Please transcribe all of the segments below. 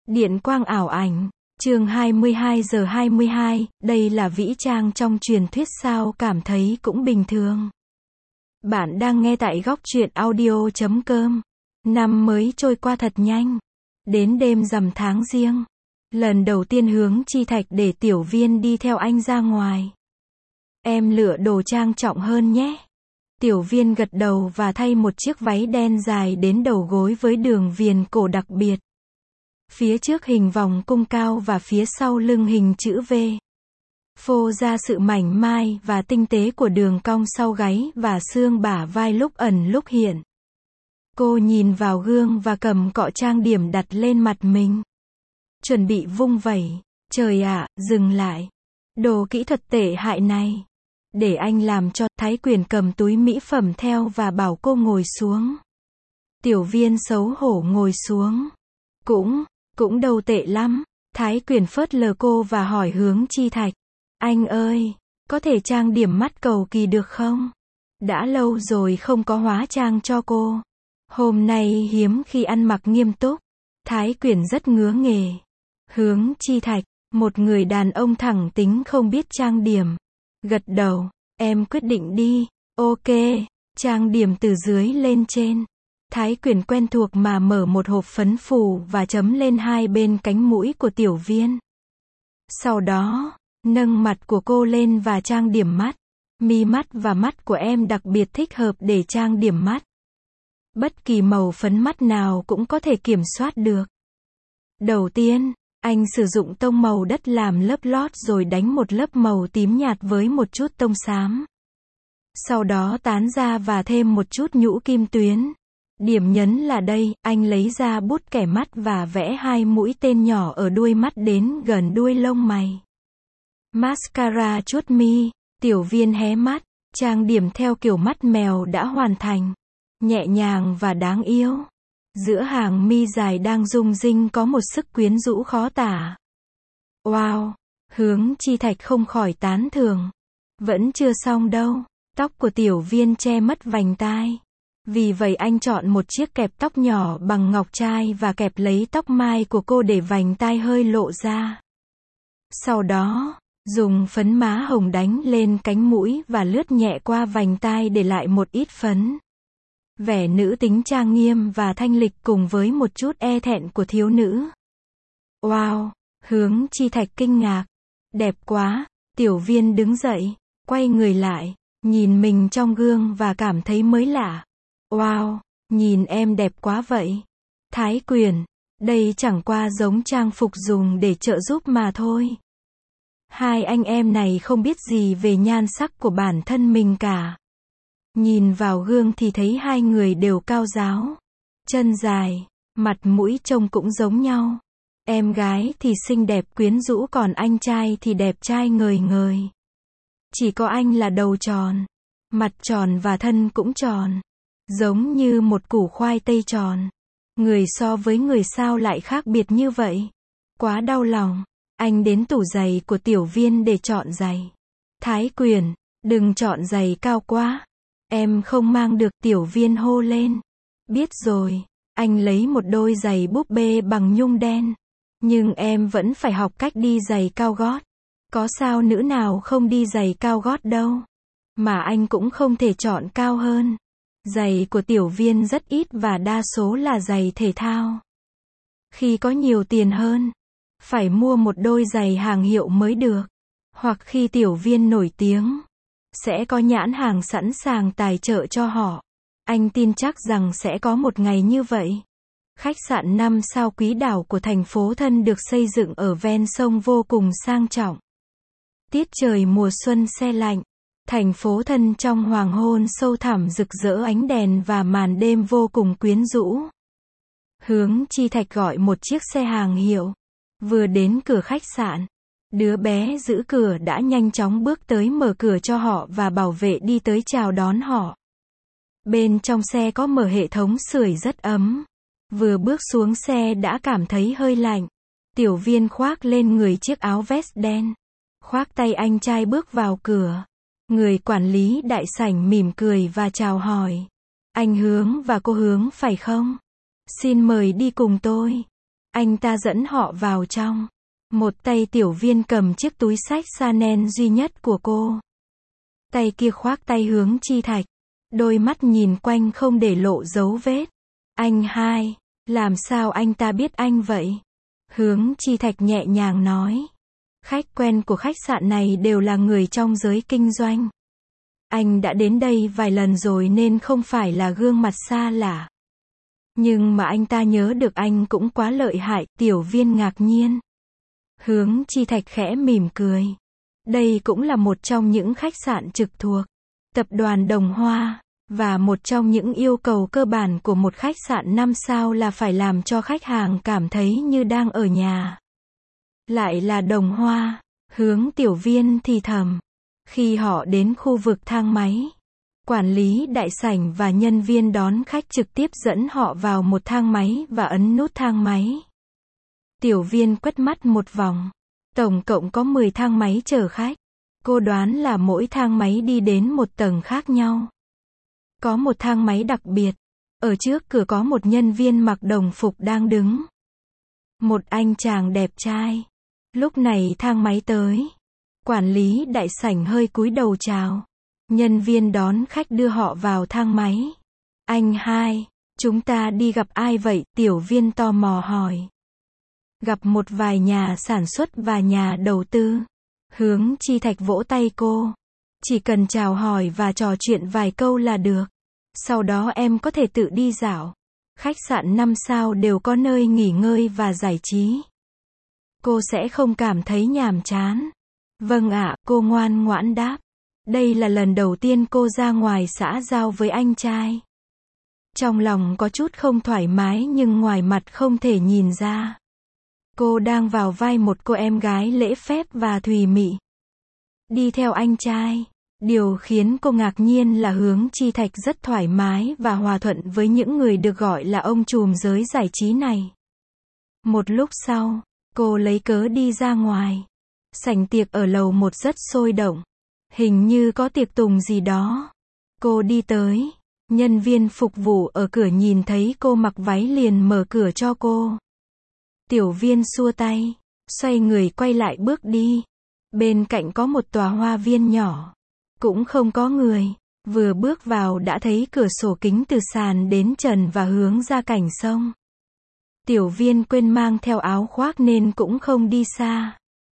Điện quang ảo ảnh. Chương 22 giờ 22, đây là vĩ trang trong truyền thuyết sao cảm thấy cũng bình thường. Bạn đang nghe tại góc truyện audio.com. Năm mới trôi qua thật nhanh. Đến đêm rằm tháng Giêng. Lần đầu tiên Hướng Chi Thạch để Tiểu Viên đi theo anh ra ngoài. Em lựa đồ trang trọng hơn nhé. Tiểu Viên gật đầu và thay một chiếc váy đen dài đến đầu gối với đường viền cổ đặc biệt. Phía trước hình vòng cung cao và phía sau lưng hình chữ V. Phô ra sự mảnh mai và tinh tế của đường cong sau gáy và xương bả vai lúc ẩn lúc hiện. Cô nhìn vào gương và cầm cọ trang điểm đặt lên mặt mình. Chuẩn bị vung vẩy. Trời ạ, dừng lại. Đồ kỹ thuật tệ hại này. Để anh làm cho. Thái Quyền cầm túi mỹ phẩm theo và bảo cô ngồi xuống. Tiểu Viên xấu hổ ngồi xuống. Cũng đâu tệ lắm. Thái Quyền phớt lờ cô và hỏi Hướng Chi Thạch. Anh ơi, có thể trang điểm mắt cầu kỳ được không? Đã lâu rồi không có hóa trang cho cô. Hôm nay hiếm khi ăn mặc nghiêm túc. Thái Quyền rất ngứa nghề. Hướng Chi Thạch, một người đàn ông thẳng tính không biết trang điểm. Gật đầu, em quyết định đi. Ok, trang điểm từ dưới lên trên. Thái Quyền quen thuộc mà mở một hộp phấn phủ và chấm lên hai bên cánh mũi của Tiểu Viên. Sau đó, nâng mặt của cô lên và trang điểm mắt. Mi mắt và mắt của em đặc biệt thích hợp để trang điểm mắt. Bất kỳ màu phấn mắt nào cũng có thể kiểm soát được. Đầu tiên, anh sử dụng tông màu đất làm lớp lót rồi đánh một lớp màu tím nhạt với một chút tông xám. Sau đó tán ra và thêm một chút nhũ kim tuyến. Điểm nhấn là đây, anh lấy ra bút kẻ mắt và vẽ hai mũi tên nhỏ ở đuôi mắt đến gần đuôi lông mày. Mascara chuốt mi, Tiểu Viên hé mắt, trang điểm theo kiểu mắt mèo đã hoàn thành. Nhẹ nhàng và đáng yêu. Giữa hàng mi dài đang rung rinh có một sức quyến rũ khó tả. Wow, Hướng Chi Thạch không khỏi tán thưởng. Vẫn chưa xong đâu, tóc của Tiểu Viên che mất vành tai. Vì vậy anh chọn một chiếc kẹp tóc nhỏ bằng ngọc trai và kẹp lấy tóc mai của cô để vành tai hơi lộ ra. Sau đó, dùng phấn má hồng đánh lên cánh mũi và lướt nhẹ qua vành tai để lại một ít phấn. Vẻ nữ tính trang nghiêm và thanh lịch cùng với một chút e thẹn của thiếu nữ. Wow, Hướng Chi Thạch kinh ngạc. Đẹp quá. Tiểu Viên đứng dậy, quay người lại, nhìn mình trong gương và cảm thấy mới lạ. Wow, nhìn em đẹp quá vậy. Thái Quyền, đây chẳng qua giống trang phục dùng để trợ giúp mà thôi. Hai anh em này không biết gì về nhan sắc của bản thân mình cả. Nhìn vào gương thì thấy hai người đều cao ráo, chân dài, mặt mũi trông cũng giống nhau. Em gái thì xinh đẹp quyến rũ còn anh trai thì đẹp trai ngời ngời. Chỉ có anh là đầu tròn, mặt tròn và thân cũng tròn. Giống như một củ khoai tây tròn. Người so với người sao lại khác biệt như vậy? Quá đau lòng. Anh đến tủ giày của Tiểu Viên để chọn giày. Thái Quyền, đừng chọn giày cao quá. Em không mang được, Tiểu Viên hô lên. Biết rồi, anh lấy một đôi giày búp bê bằng nhung đen. Nhưng em vẫn phải học cách đi giày cao gót. Có sao nữ nào không đi giày cao gót đâu. Mà anh cũng không thể chọn cao hơn. Giày của Tiểu Viên rất ít và đa số là giày thể thao. Khi có nhiều tiền hơn, phải mua một đôi giày hàng hiệu mới được. Hoặc khi Tiểu Viên nổi tiếng, sẽ có nhãn hàng sẵn sàng tài trợ cho họ. Anh tin chắc rằng sẽ có một ngày như vậy. Khách sạn 5 sao Quý Đảo của thành phố Thân được xây dựng ở ven sông vô cùng sang trọng. Tiết trời mùa xuân se lạnh. Thành phố Thân trong hoàng hôn sâu thẳm rực rỡ ánh đèn và màn đêm vô cùng quyến rũ. Hướng Chi Thạch gọi một chiếc xe hàng hiệu. Vừa đến cửa khách sạn, đứa bé giữ cửa đã nhanh chóng bước tới mở cửa cho họ và bảo vệ đi tới chào đón họ. Bên trong xe có mở hệ thống sưởi rất ấm. Vừa bước xuống xe đã cảm thấy hơi lạnh. Tiểu Viên khoác lên người chiếc áo vest đen. Khoác tay anh trai bước vào cửa. Người quản lý đại sảnh mỉm cười và chào hỏi. Anh Hướng và cô Hướng phải không? Xin mời đi cùng tôi. Anh ta dẫn họ vào trong. Một tay Tiểu Viên cầm chiếc túi xách Chanel duy nhất của cô. Tay kia khoác tay Hướng Chi Thạch. Đôi mắt nhìn quanh không để lộ dấu vết. Anh hai, làm sao anh ta biết anh vậy? Hướng Chi Thạch nhẹ nhàng nói. Khách quen của khách sạn này đều là người trong giới kinh doanh. Anh đã đến đây vài lần rồi nên không phải là gương mặt xa lạ. Nhưng mà anh ta nhớ được anh cũng quá lợi hại, Tiểu Viên ngạc nhiên. Hướng Chi Thạch khẽ mỉm cười. Đây cũng là một trong những khách sạn trực thuộc tập đoàn Đồng Hoa, và một trong những yêu cầu cơ bản của một khách sạn 5 sao là phải làm cho khách hàng cảm thấy như đang ở nhà. Lại là Đồng Hoa, Hướng Tiểu Viên thì thầm. Khi họ đến khu vực thang máy, quản lý đại sảnh và nhân viên đón khách trực tiếp dẫn họ vào một thang máy và ấn nút thang máy. Tiểu Viên quét mắt một vòng. Tổng cộng có 10 thang máy chở khách. Cô đoán là mỗi thang máy đi đến một tầng khác nhau. Có một thang máy đặc biệt. Ở trước cửa có một nhân viên mặc đồng phục đang đứng. Một anh chàng đẹp trai. Lúc này thang máy tới. Quản lý đại sảnh hơi cúi đầu chào. Nhân viên đón khách đưa họ vào thang máy. Anh hai, chúng ta đi gặp ai vậy? Tiểu Viên tò mò hỏi. Gặp một vài nhà sản xuất và nhà đầu tư. Hướng Chi Thạch vỗ tay cô. Chỉ cần chào hỏi và trò chuyện vài câu là được. Sau đó em có thể tự đi dạo. Khách sạn 5 sao đều có nơi nghỉ ngơi và giải trí. Cô sẽ không cảm thấy nhàm chán. Vâng ạ, cô ngoan ngoãn đáp. Đây là lần đầu tiên cô ra ngoài xã giao với anh trai. Trong lòng có chút không thoải mái nhưng ngoài mặt không thể nhìn ra. Cô đang vào vai một cô em gái lễ phép và thùy mị. Đi theo anh trai. Điều khiến cô ngạc nhiên là Hướng Chi Thạch rất thoải mái và hòa thuận với những người được gọi là ông trùm giới giải trí này. Một lúc sau, cô lấy cớ đi ra ngoài. Sảnh tiệc ở lầu 1 rất sôi động. Hình như có tiệc tùng gì đó. Cô đi tới. Nhân viên phục vụ ở cửa nhìn thấy cô mặc váy liền mở cửa cho cô. Tiểu Viên xua tay. Xoay người quay lại bước đi. Bên cạnh có một tòa hoa viên nhỏ. Cũng không có người. Vừa bước vào đã thấy cửa sổ kính từ sàn đến trần và hướng ra cảnh sông. Tiểu Viên quên mang theo áo khoác nên cũng không đi xa.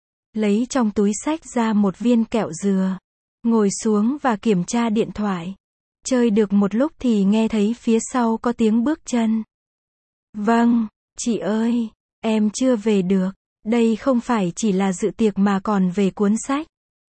Lấy trong túi xách ra một viên kẹo dừa. Ngồi xuống và kiểm tra điện thoại. Chơi được một lúc thì nghe thấy phía sau có tiếng bước chân. Vâng, chị ơi, em chưa về được. Đây không phải chỉ là dự tiệc mà còn về cuốn sách.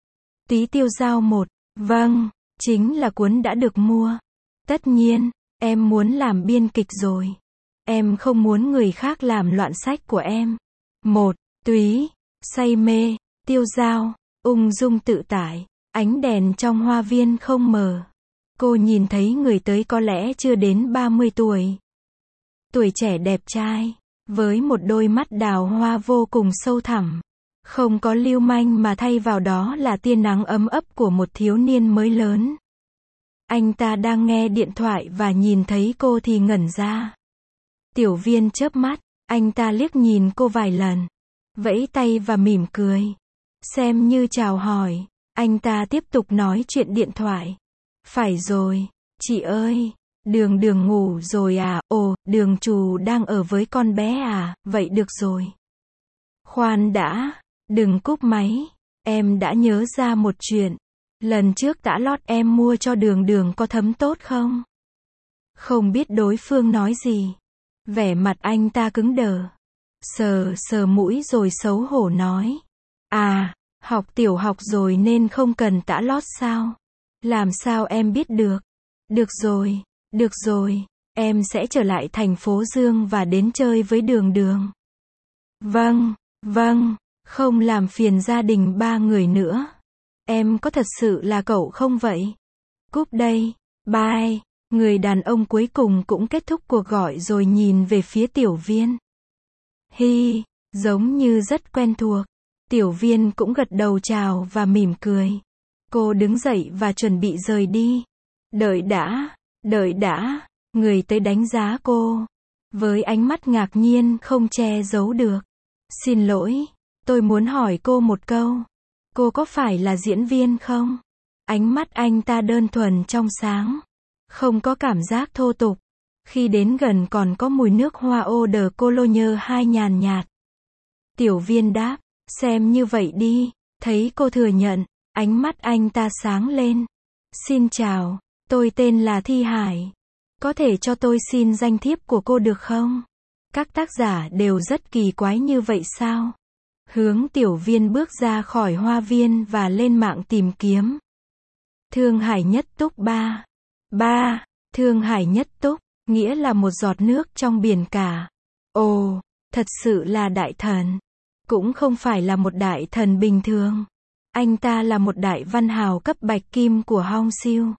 Tí Tiêu Dao một. Vâng, chính là cuốn đã được mua. Tất nhiên, em muốn làm biên kịch rồi. Em không muốn người khác làm loạn sách của em. Một. Túy, say mê, Tiêu Dao, ung dung tự tại. Ánh đèn trong hoa viên không mờ. Cô nhìn thấy người tới có lẽ chưa đến 30 tuổi. Tuổi trẻ đẹp trai, với một đôi mắt đào hoa vô cùng sâu thẳm. Không có lưu manh mà thay vào đó là tia nắng ấm ấp của một thiếu niên mới lớn. Anh ta đang nghe điện thoại và nhìn thấy cô thì ngẩn ra. Tiểu Viên chớp mắt, anh ta liếc nhìn cô vài lần. Vẫy tay và mỉm cười. Xem như chào hỏi. Anh ta tiếp tục nói chuyện điện thoại. Phải rồi, chị ơi, Đường Đường ngủ rồi à? Ồ, Đường Trù đang ở với con bé à? Vậy được rồi. Khoan đã, đừng cúp máy. Em đã nhớ ra một chuyện. Lần trước tã lót em mua cho Đường Đường có thấm tốt không? Không biết đối phương nói gì. Vẻ mặt anh ta cứng đờ. Sờ sờ mũi rồi xấu hổ nói. À, học tiểu học rồi nên không cần tã lót sao? Làm sao em biết được? Được rồi, em sẽ trở lại thành phố Dương và đến chơi với Đường Đường. Vâng, không làm phiền gia đình ba người nữa. Em có thật sự là cậu không vậy? Cúp đây, bye. Người đàn ông cuối cùng cũng kết thúc cuộc gọi rồi nhìn về phía Tiểu Viên. Hi, giống như rất quen thuộc. Tiểu Viên cũng gật đầu chào và mỉm cười. Cô đứng dậy và chuẩn bị rời đi. Đợi đã, người tới đánh giá cô. với ánh mắt ngạc nhiên không che giấu được. Xin lỗi, tôi muốn hỏi cô một câu. Cô có phải là diễn viên không? Ánh mắt anh ta đơn thuần trong sáng, không có cảm giác thô tục. Khi đến gần còn có mùi nước hoa eau de cologne hai nhàn nhạt. Tiểu Viên đáp, xem như vậy đi. Thấy cô thừa nhận, ánh mắt anh ta sáng lên. Xin chào, tôi tên là Thi Hải. Có thể cho tôi xin danh thiếp của cô được không? Các tác giả đều rất kỳ quái như vậy sao? Hướng Tiểu Viên bước ra khỏi hoa viên và lên mạng tìm kiếm. Thương Hải Nhất Túc 3. Thương Hải Nhất Túc, nghĩa là một giọt nước trong biển cả. Ồ, thật sự là đại thần. Cũng không phải là một đại thần bình thường. Anh ta là một đại văn hào cấp bạch kim của Hong Siêu.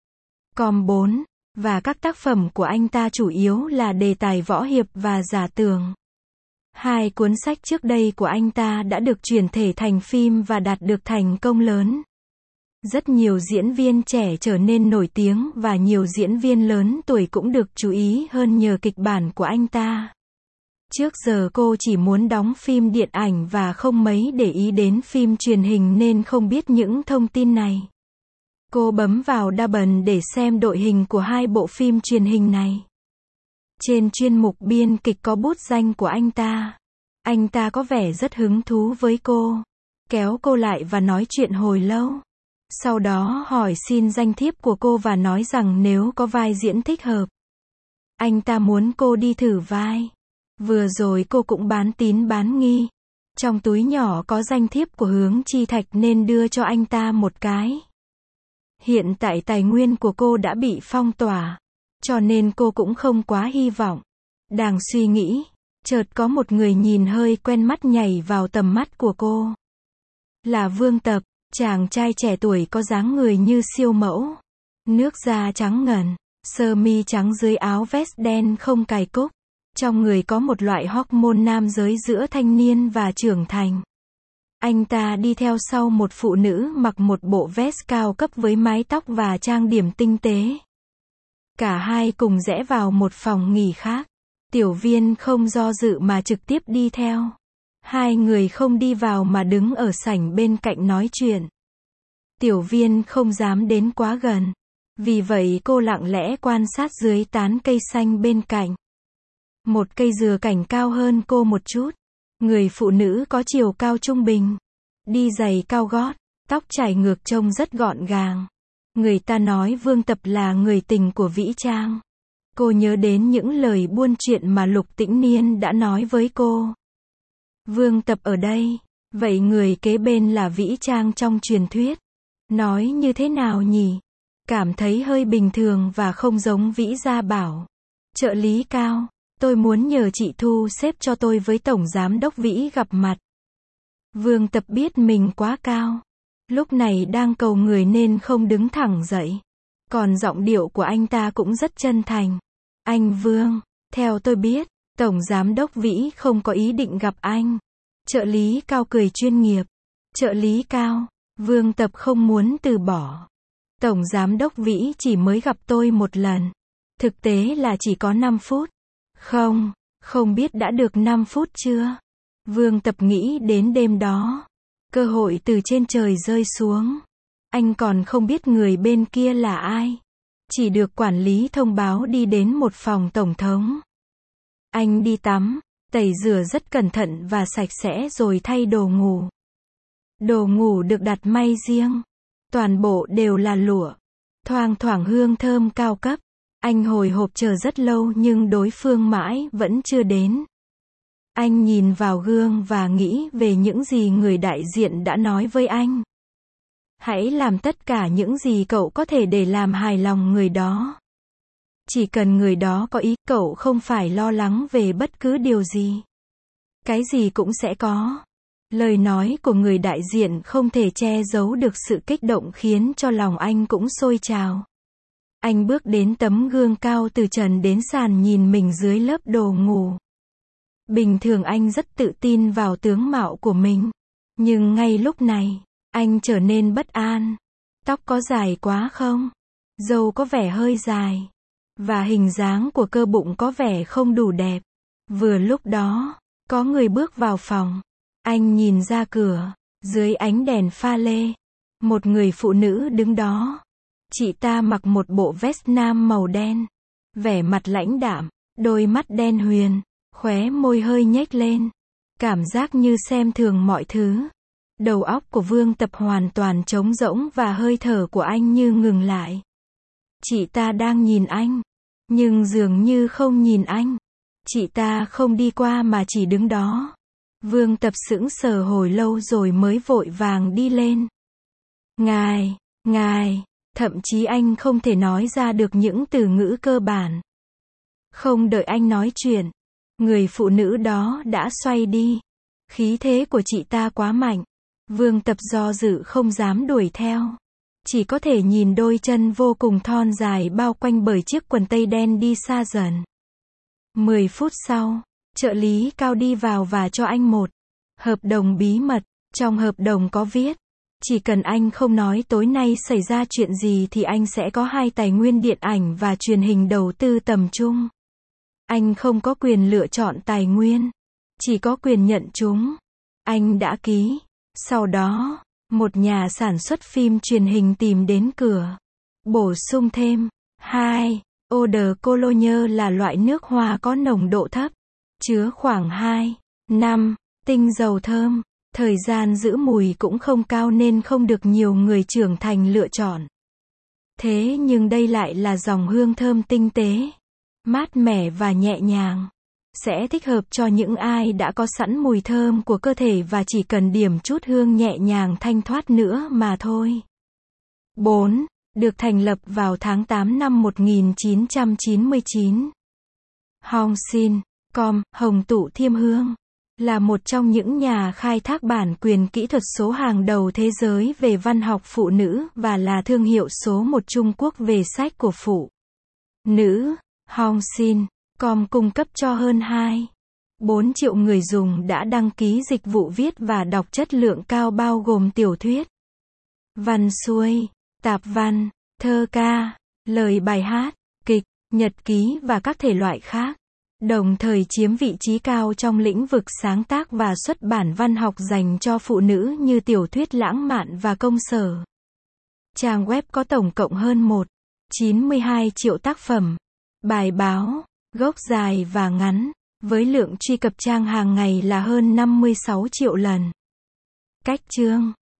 Com 4, và các tác phẩm của anh ta chủ yếu là đề tài võ hiệp và giả tưởng. 2 cuốn sách trước đây của anh ta đã được chuyển thể thành phim và đạt được thành công lớn. Rất nhiều diễn viên trẻ trở nên nổi tiếng và nhiều diễn viên lớn tuổi cũng được chú ý hơn nhờ kịch bản của anh ta. Trước giờ cô chỉ muốn đóng phim điện ảnh và không mấy để ý đến phim truyền hình nên không biết những thông tin này. Cô bấm vào Douban để xem đội hình của 2 bộ phim truyền hình này. Trên chuyên mục biên kịch có bút danh của anh ta. Anh ta có vẻ rất hứng thú với cô. Kéo cô lại và nói chuyện hồi lâu. Sau đó hỏi xin danh thiếp của cô và nói rằng nếu có vai diễn thích hợp, anh ta muốn cô đi thử vai. Vừa rồi cô cũng bán tín bán nghi. Trong túi nhỏ có danh thiếp của Hướng Chi Thạch nên đưa cho anh ta một cái. Hiện tại tài nguyên của cô đã bị phong tỏa, cho nên cô cũng không quá hy vọng. Đang suy nghĩ, chợt có một người nhìn hơi quen mắt nhảy vào tầm mắt của cô. Là Vương Tập, chàng trai trẻ tuổi có dáng người như siêu mẫu. Nước da trắng ngần, sơ mi trắng dưới áo vest đen không cài cúc. Trong người có một loại hormone nam giới giữa thanh niên và trưởng thành. Anh ta đi theo sau một phụ nữ mặc một bộ vest cao cấp với mái tóc và trang điểm tinh tế. Cả hai cùng rẽ vào một phòng nghỉ khác. Tiểu Viên không do dự mà trực tiếp đi theo. Hai người không đi vào mà đứng ở sảnh bên cạnh nói chuyện. Tiểu Viên không dám đến quá gần. Vì vậy cô lặng lẽ quan sát dưới tán cây xanh bên cạnh. Một cây dừa cảnh cao hơn cô một chút. Người phụ nữ có chiều cao trung bình. Đi giày cao gót, tóc chải ngược trông rất gọn gàng. Người ta nói Vương Tập là người tình của Vĩ Trang. Cô nhớ đến những lời buôn chuyện mà Lục Tĩnh Niên đã nói với cô. Vương Tập ở đây, vậy người kế bên là Vĩ Trang trong truyền thuyết. Nói như thế nào nhỉ? Cảm thấy hơi bình thường và không giống Vĩ Gia Bảo. Trợ lý Cao, tôi muốn nhờ chị thu xếp cho tôi với Tổng Giám đốc Vĩ gặp mặt. Vương Tập biết mình quá cao. Lúc này đang cầu người nên không đứng thẳng dậy. Còn giọng điệu của anh ta cũng rất chân thành. Anh Vương, theo tôi biết, Tổng Giám đốc Vĩ không có ý định gặp anh. Trợ lý Cao cười chuyên nghiệp. Trợ lý Cao, Vương Tập không muốn từ bỏ. Tổng Giám đốc Vĩ chỉ mới gặp tôi một lần. Thực tế là chỉ có 5 phút. Không biết đã được 5 phút chưa? Vương Tập nghĩ đến đêm đó. Cơ hội từ trên trời rơi xuống. Anh còn không biết người bên kia là ai. Chỉ được quản lý thông báo đi đến một phòng tổng thống. Anh đi tắm, tẩy rửa rất cẩn thận và sạch sẽ rồi thay đồ ngủ. Đồ ngủ được đặt may riêng. Toàn bộ đều là lụa. Thoang thoảng hương thơm cao cấp. Anh hồi hộp chờ rất lâu nhưng đối phương mãi vẫn chưa đến. Anh nhìn vào gương và nghĩ về những gì người đại diện đã nói với anh. Hãy làm tất cả những gì cậu có thể để làm hài lòng người đó. Chỉ cần người đó có ý, cậu không phải lo lắng về bất cứ điều gì. Cái gì cũng sẽ có. Lời nói của người đại diện không thể che giấu được sự kích động khiến cho lòng anh cũng sôi trào. Anh bước đến tấm gương cao từ trần đến sàn nhìn mình dưới lớp đồ ngủ. Bình thường anh rất tự tin vào tướng mạo của mình. Nhưng ngay lúc này, anh trở nên bất an. Tóc có dài quá không? Râu có vẻ hơi dài. và hình dáng của cơ bụng có vẻ không đủ đẹp. Vừa lúc đó, có người bước vào phòng. Anh nhìn ra cửa, dưới ánh đèn pha lê, một người phụ nữ đứng đó. Chị ta mặc một bộ vest nam màu đen, vẻ mặt lãnh đạm, đôi mắt đen huyền, khóe môi hơi nhếch lên, cảm giác như xem thường mọi thứ. Đầu óc của Vương Tập hoàn toàn trống rỗng và hơi thở của anh như ngừng lại. Chị ta đang nhìn anh, nhưng dường như không nhìn anh. Chị ta không đi qua mà chỉ đứng đó. Vương Tập sững sờ hồi lâu rồi mới vội vàng đi lên. Ngài, thậm chí anh không thể nói ra được những từ ngữ cơ bản. Không đợi anh nói chuyện, người phụ nữ đó đã xoay đi. Khí thế của chị ta quá mạnh. Vương Tập do dự không dám đuổi theo. Chỉ có thể nhìn đôi chân vô cùng thon dài bao quanh bởi chiếc quần tây đen đi xa dần. 10 phút sau, trợ lý Cao đi vào và cho anh một hợp đồng bí mật. Trong hợp đồng có viết, chỉ cần anh không nói tối nay xảy ra chuyện gì thì anh sẽ có 2 tài nguyên điện ảnh và truyền hình đầu tư tầm trung. Anh không có quyền lựa chọn tài nguyên, chỉ có quyền nhận chúng. Anh đã ký. Sau đó, một nhà sản xuất phim truyền hình tìm đến cửa. Bổ sung thêm 2. Eau de Cologne là loại nước hoa có nồng độ thấp, chứa khoảng 2,5 tinh dầu thơm. Thời gian giữ mùi cũng không cao nên không được nhiều người trưởng thành lựa chọn. Thế nhưng đây lại là dòng hương thơm tinh tế, mát mẻ và nhẹ nhàng. Sẽ thích hợp cho những ai đã có sẵn mùi thơm của cơ thể và chỉ cần điểm chút hương nhẹ nhàng thanh thoát nữa mà thôi. 4. Được thành lập vào tháng 8 năm 1999. Hongsin.com, Hồng Tụ Thiêm Hương, là một trong những nhà khai thác bản quyền kỹ thuật số hàng đầu thế giới về văn học phụ nữ và là thương hiệu số 1 Trung Quốc về sách của phụ nữ. Hongsin.com cung cấp cho hơn 2,4 triệu người dùng đã đăng ký dịch vụ viết và đọc chất lượng cao bao gồm tiểu thuyết, văn xuôi, tạp văn, thơ ca, lời bài hát, kịch, nhật ký và các thể loại khác. Đồng thời chiếm vị trí cao trong lĩnh vực sáng tác và xuất bản văn học dành cho phụ nữ như tiểu thuyết lãng mạn và công sở. Trang web có tổng cộng hơn 1,92 triệu tác phẩm, bài báo, gốc dài và ngắn, với lượng truy cập trang hàng ngày là hơn 56 triệu lần. Cách chương